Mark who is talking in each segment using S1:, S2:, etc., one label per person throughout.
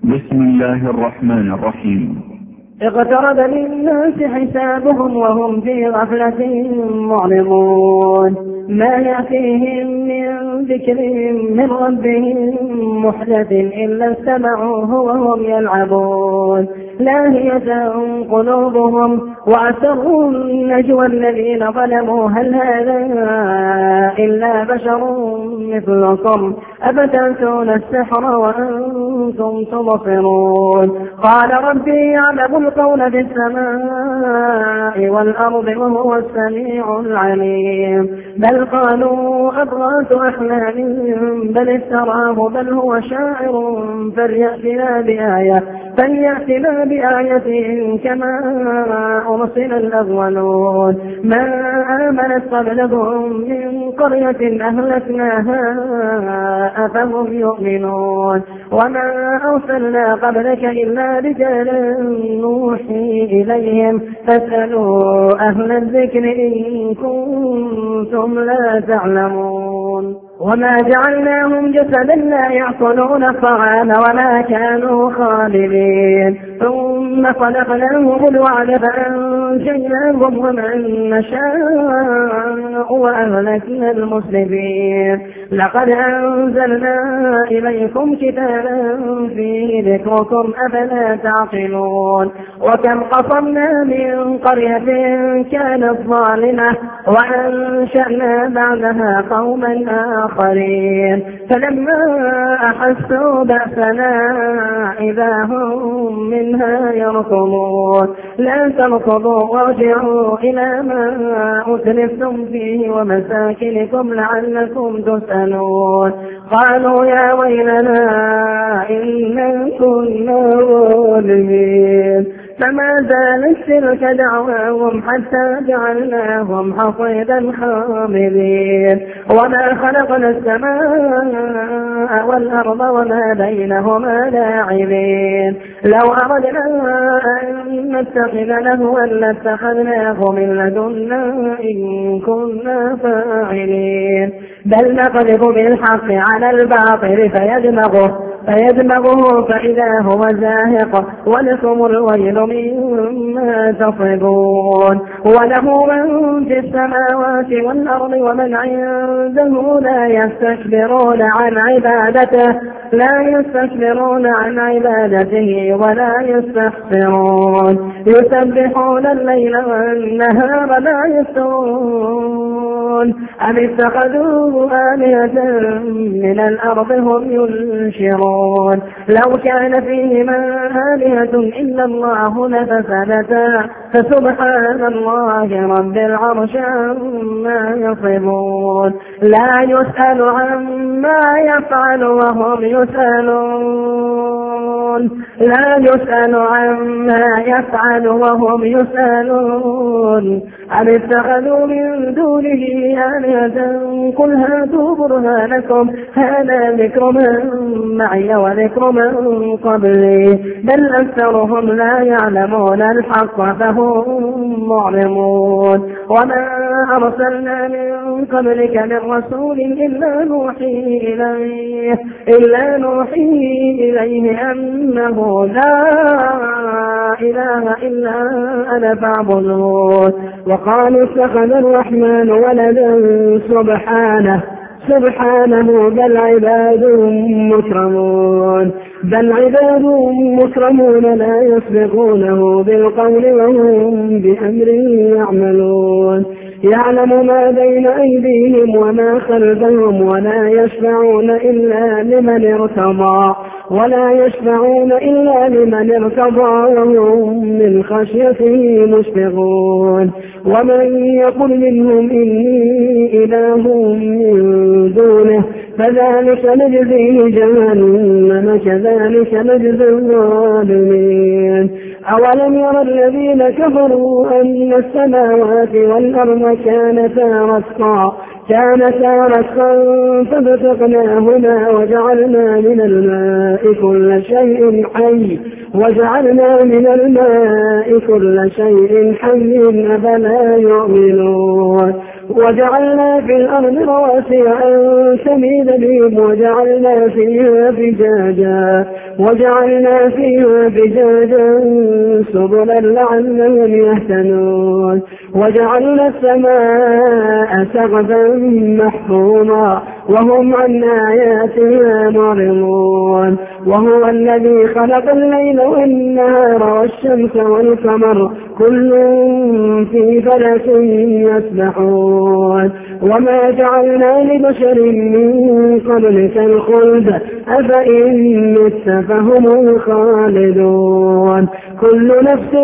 S1: بسم الله الرحمن الرحيم.
S2: اقترب للناس حسابهم وهم في غفلة معرضون ما يأتيهم من ذكر من ربهم محدث إلا استمعوه وهم يلعبون لاهية قلوبهم وأسروا النجوى الذين ظلموا هل هذا إلا بشر مثلكم أفتأتون السحر وأنتم تبصرون قال ربي يعلم القول في السماء والأرض وهو السميع العليم بل قالوا أضغاث أحلام بل افتراه بل هو شاعر فليأتنا بآية كما أرسل الأولون ما آمنت قبلهم من قرية أهلكناها أفهم يؤمنون وما أرسلنا قبلك إلا رجالا نوحي إليهم فاسألوا أهل الذكر إن كنتم لا تعلمون وما جعلناهم جسدا لا يأكلون الطعام وما كانوا خالدين ثم خلقناهم الوعد فأنجيناهم ومن نشاء وأهلكنا المسلمين لقد أنزلنا إليكم كتابا فيه ذكركم أفلا تعقلون وكم قصمنا من قرية كانت ظالمة وأنشأنا بعدها قوما آخرين فلما أحسوا بأسنا إذا هم منها يركضون لا تركضوا وارجعوا إلى ما أترفتم فيه ومساكنكم لعلكم تسألون قالوا يا ويلنا إنا كنا ظالمين فما زالت تلك دعواهم حتى جعلناهم حصيدا خامدين وما خلقنا السماء والأرض وما بينهما لاعبين لو أردنا أن نتخذ لهوا لاتخذناه من لدنا إن كنا فاعلين بل نقذف بالحق على الباطل فيدمغه فإذا هو زاهق ولكم الويل مما تصبون وله من في السماوات والأرض ومن عنده لا يستكبرون عن عبادته ولا يستحسرون يسبحون الليل والنهار لا يفترون أم اتخذوا آلهة من الأرض هم ينشرون لو كان فيهما آلهة إلا الله لفسدتا فسبحان الله رب العرش عما يصفون لا يسأل عما يفعل وهم يسألون أم اتخذوا من دونه آلهة قل هاتوا برهانكم هذا ذكر من معي وذكر من قبلي بل أكثرهم لا يعلمون الحق فهم معرضون وما أرسلنا من قبلك من رسول إلا نوحي إليه أنه لا إله إلا أنا فاعبدون وقالوا اتخذ الرحمن ولدا سبحانه بل عباد مكرمون لا يسبقونه بالقول وهم بأمره يعملون يعلم ما بين أيديهم وما خلفهم ولا يشفعون إلا لمن ارتضى وهم من خشيته مشفقون ومن يقل منهم إني إله من دونه فذلك نجزيه جهنم كذلك نجزي الظالمين أولم ير الذين كفروا أن السماوات والأرض كانتا رتقا ففتقناهما وجعلنا من الماء كل شيء حي أفلا يؤمنون وجعلنا في الأرض رواسي أن تميد بهم وجعلنا فيها فجاجا سبلا لعلهم يهتدون وجعلنا السماء سقفا محفوظا وهم عن آياتها معرضون وهو الذي خلق الليل والنهار والشمس والقمر كل في فلك يسبحون وما جعلنا لبشر من قبلك الخلد أفإن مت فهم الخالدون كل نفس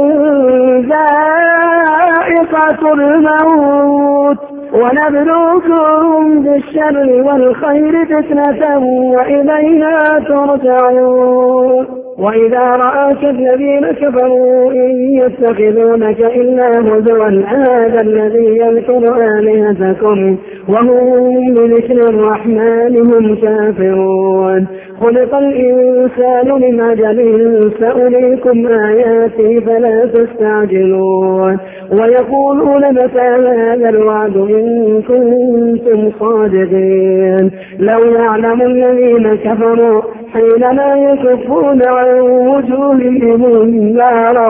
S2: ذائقة الموت ونبلوكم بالشر والخير فتنة وإلينا ترجعون وإذا رآك الذين كفروا إن يتخذونك إلا هزوا هذا الذي يذكر آلهتكم وهم بذكر الرحمن هم كافرون خلق الإنسان من أجل سأريكم آياتي فلا تستعجلون ويقولون متى هذا الوعد إن كنتم صادقين لو يعلم الذين كفروا حينما يكفون عن وجوههم النار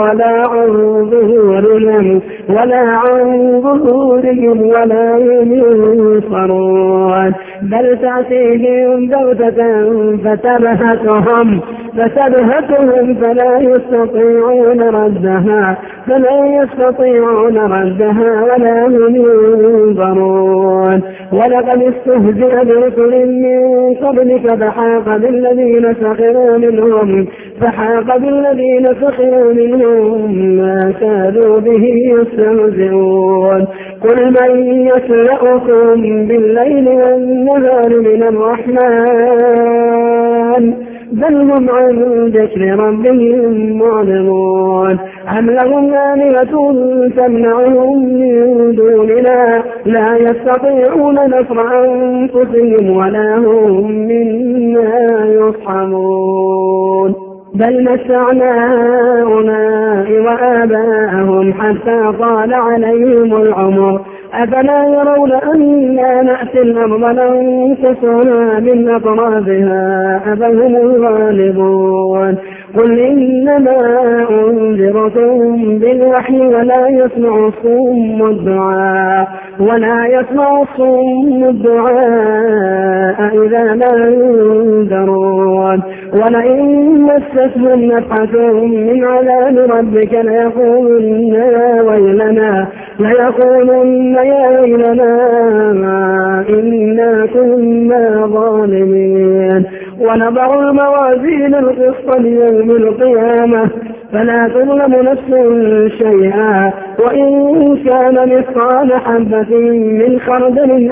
S2: ولا ينصرون بل تأتيهم بغتة فتبهتهم فلا يستطيعون ردها ولا هم ينظرون ولقد استهزئ برسل من قبلك فحاق بالذين سخروا منهم ما كانوا به يستهزئون قل من يكلؤكم بالليل والنهار من الرحمن بل هم عن ذكر ربهم معرضون أم لهم آلهة تمنعهم من دوننا لا يستطيعون نصر أنفسهم ولا هم منا يصحبون بل متعنا هؤلاء وآباءهم حتى طال عليهم العمر أفلا يرون أنا نأتي الأرض ننكسها من أطرافها أفهم الغالبون قل إنما أنذركم بالوحي ولا يسمع الصم الدعاء إذا ما ينذرون ولئن مستهم نفحة من عذاب ربك ليقولن يا ويلنا إنا كنا ظالمين ونضع الموازين القسط ليوم القيامة فلا تظلم نفس شيئا وإن كان مثقال حبة من خردل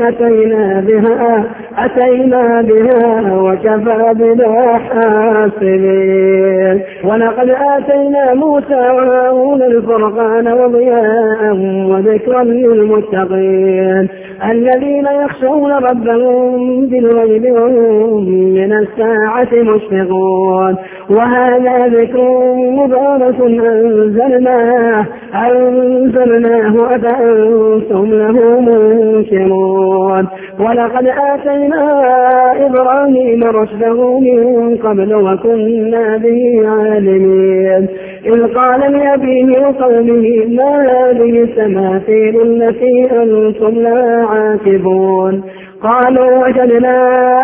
S2: أتينا بها وكفى بنا حاسبين ولقد آتينا موسى وهارون الفرقان وضياء وذكرا للمتقين الذين يخشون ربهم بالغيب وهم من الساعة مشفقون وهذا ذكر مبارك أنزلناه أفأنتم له منكرون ولقد آتينا إبراهيم رشده من قبل وكنا به عالمين إذ قال لأبيه وقومه ما هذه التماثيل التي أنتم لها عاكفون قالوا وجدنا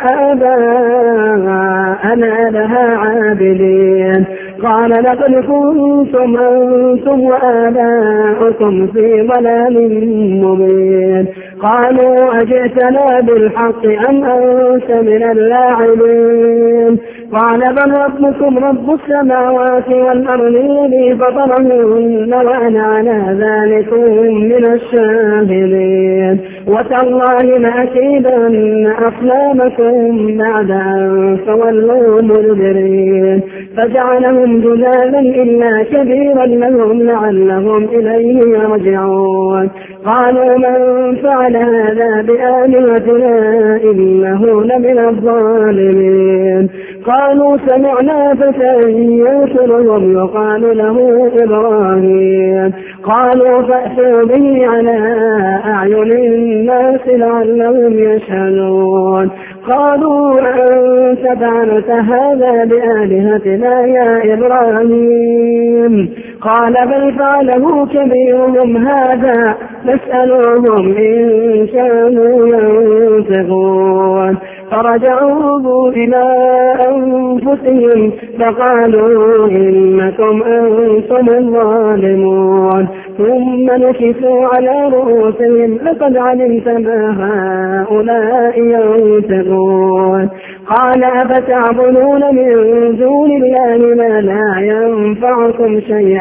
S2: آباءنا لها عابدين قال لقد كنتم أنتم وآباؤكم في ضلال مبين قالوا أجئتنا بالحق أم أنت من اللاعبين قال بل ربكم رب السماوات والأرض الذي فطرهن وأنا على ذلك من الشاهدين وتالله لأكيدن أصنامكم بعد أن تولوا مدبرين فجعلهم جذاذا إلا كبيرا لهم لعلهم إليه يرجعون قالوا من فعل هذا بآلهتنا إنه لمن الظالمين. قالوا سمعنا فتى يذكرهم يقال له إبراهيم. قالوا فأتوا به على أعين الناس لعلهم يشهدون. قالوا أنت فعلت هذا بآلهتنا يا إبراهيم؟ قال بل فعله كبيرهم هذا فاسألوهم إن كانوا ينطقون. فرجعوا إلى أنفسهم فقالوا إنكم أنتم الظالمون. ثم نكسوا على رؤوسهم لقد علمت ما هؤلاء ينطقون. قال أفتعبدون من دون الله ما لا ينفعكم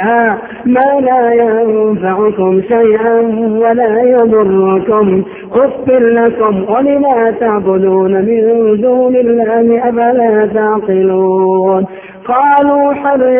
S2: شيئا ولا يضركم أفر لكم ولما تعبدون من دون الله أفلا تعقلون. قالوا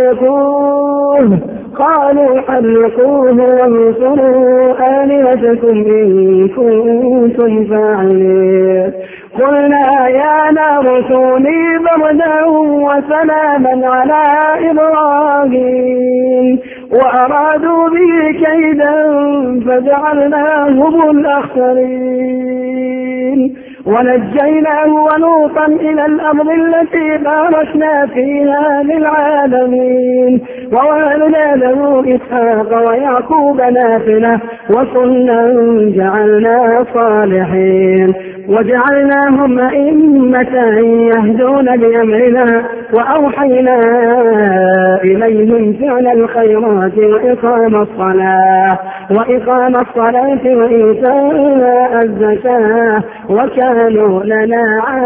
S2: حرقوه وانصروا آلهتكم إن كنتم فاعلين. قلنا يا نار كوني بردا وسلاما على إبراهيم وأرادوا به كيدا فجعلناهم الأخسرين. ونجيناه ولوطا إلى الأرض التي باركنا فيها للعالمين ووهبنا له إسحاق ويعقوب نافلة وكلا جعلنا صالحين وجعلناهم أئمة يهدون بأمرنا وأوحينا إليهم فعل الخيرات وإقام الصلاة وإيتاء الزكاة وكانوا لنا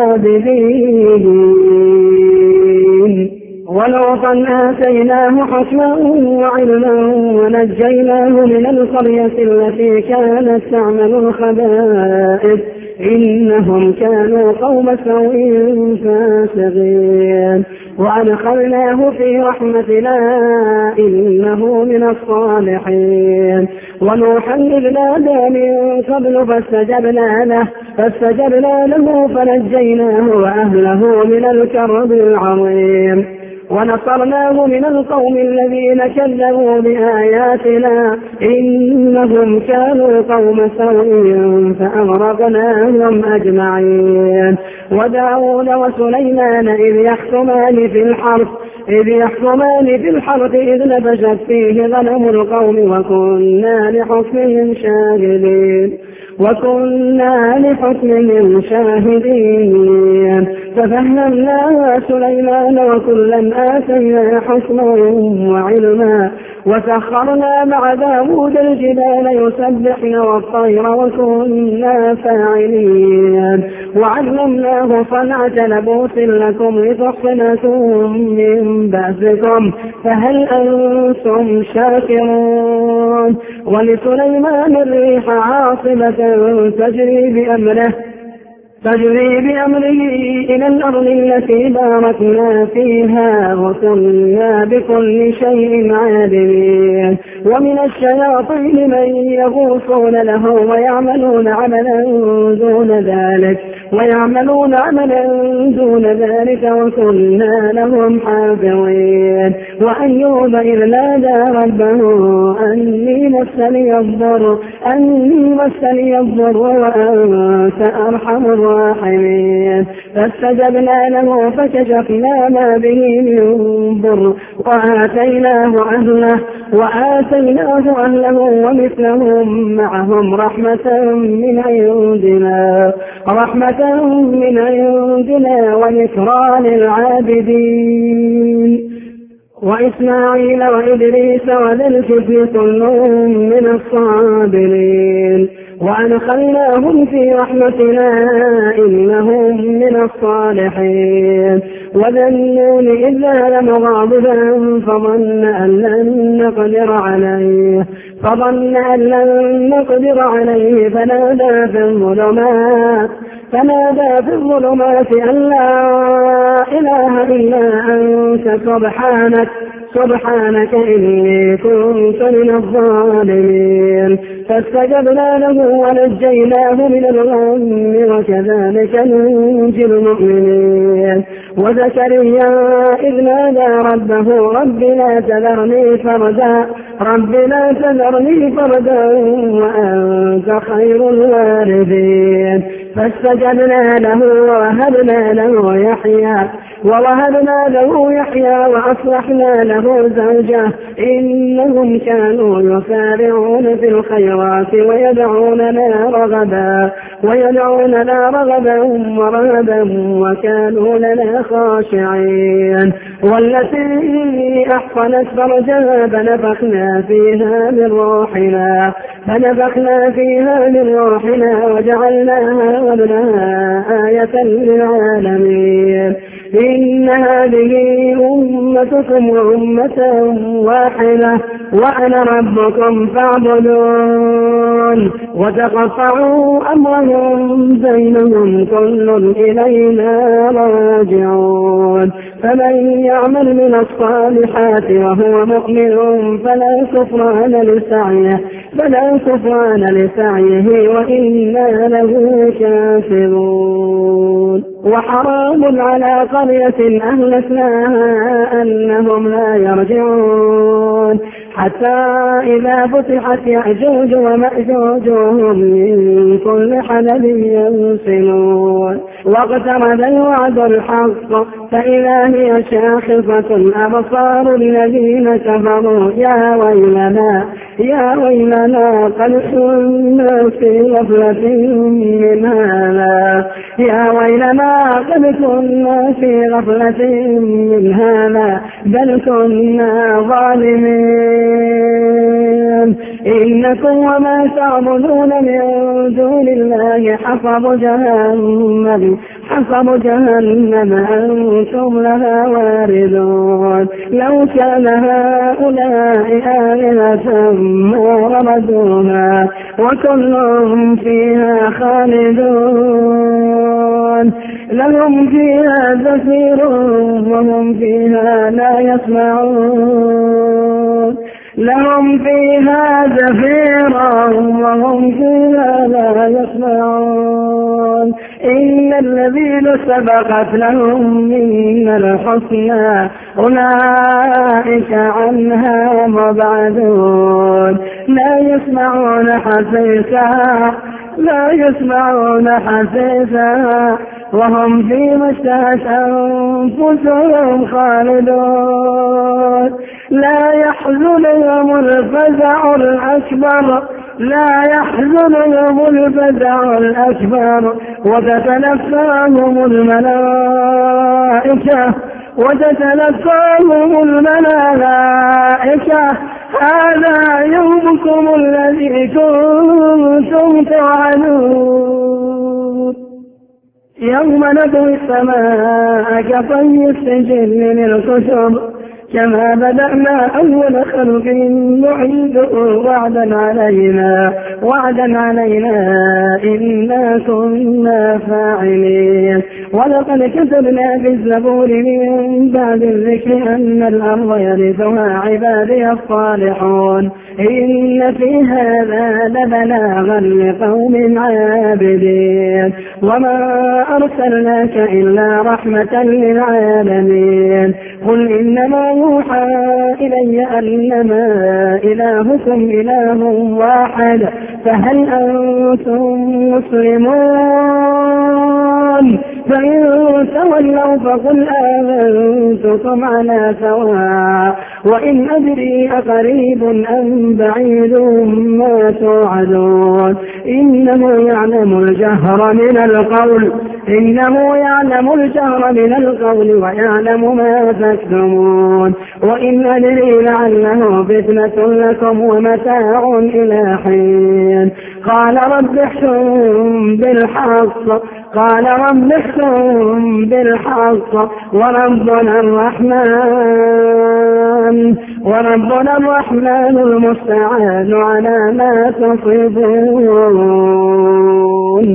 S2: عابدين. ولوطا آتيناه حكما وعلما ونجيناه من القرية التي كانت تعمل الخبائث إنهم كانوا قوم سوء فاسقين. وأدخلناه في رحمتنا إنه من الصالحين. ونوحا إذ نادى من قبل فاستجبنا له فنجيناه وأهله من الكرب العظيم ونصرناه من القوم الذين كذبوا بآياتنا إنهم كانوا قوم سوء فأغرقناهم أجمعين. وداود وسليمان إذ يحكمان في الحرث إذ نفشت فيه غنم القوم وكنا لحكمهم شاهدين. ففهمناها سليمان وكلا آتينا حكما وعلما وسخرنا مع داود الجبال يسبحن والطير وكنا فاعلين. وعلمناه صنعة لبوس لكم لتحصنكم من بأسكم فهل أنتم شاكرون. ولسليمان الريح عاصفة تجري بأمره إلى الأرض التي باركنا فيها وكنا بكل شيء عالمين. ومن الشياطين من يغوصون له ويعملون عملا دون ذلك وكنا لهم حافظين. وأيوب إذ نادى ربه أني مسني الضر وأنت أرحم الراحمين. فاستجبنا له فكشفنا ما به من ضر وآتيناه أهله ومثلهم معهم رحمة من عندنا وذكرى للعابدين. وإسماعيل وإدريس وذا الكفل كل من الصابرين وأدخلناهم في رحمتنا إنهم من الصالحين. وذا النون إذ ذهب مغاضبا فظن أن لن نقدر عليه فنادى في الظلمات أن لا إله إلا أنت سبحانك إني كنت من الظالمين. فاستجبنا له ونجيناه من الغم وكذلك ننجي المؤمنين. وزكريا إذ نادى ربه رب لا تذرني فردا وأنت خير الوارثين. فاستجبنا له ووهبنا له يحيى وأصلحنا له زوجه إنهم كانوا يسارعون في الخيرات ويدعوننا رغبا ورهبا وكانوا لنا خاشعين. والتي أحصنت فرجها فنفخنا فيها من روحنا وجعلناها وابنها آية للعالمين. إن هذه أمتكم أمة واحدة وأنا ربكم فاعبدون. وتقطعوا أمرهم بينهم كل إلينا راجعون. فمن يعمل من الصالحات وهو مؤمن فلا كفران لسعيه وإنا له كافرون. وحرام على قرية أهلكناها أنهم لا يرجعون حتى إذا فتحت يأجوج ومأجوج وهم من كل حدب ينسلون. واقترب الوعد الحق فإذا هي شاخصة أبصار الذين كفروا يا ويلنا قد كنا في غفلة من هذا بل كنا ظالمين. إنكم وما تعبدون من دون الله حصب جهنم أنتم لها واردون. لو كان هؤلاء آلهة ما وردوها وكلهم فيها خالدون. لهم فيها زفير وهم فيها لا يسمعون. إن الذين سبقت لهم منا الحسنى أولئك عنها مبعدون. لا يسمعون حسيسها وهم فيما اشتهت أنفسهم خالدون. لا يحزنهم الفزع الأكبر وتتلقاهم الملائكة هذا يومكم الذي كنتم توعدون. يوم نطوي السماء كطي السجل للكتب كما بدأنا أول خلق نعيده وعدا علينا إنا كنا فاعلين. ولقد كتبنا في الزبور من بعد الذكر أن الأرض يرثها عبادي الصالحون. إن في هذا لبلاغا لقوم عابدين. وما أرسلناك إلا رحمة للعالمين. قل إنما يوحى إلي أنما إلهكم إله واحد فهل أنتم مسلمون؟ فإن تولوا فقل آمنتكم على سواء وإن أدري أقريب أم بعيد ما توعدون. إنه يعلم الجهر من القول ويعلم ما تكتمون. وإن أدري لعله فتنة لكم ومتاع إلى حين. قال رب احكم بالحق وربنا الرحمن المستعان على ما تصفون.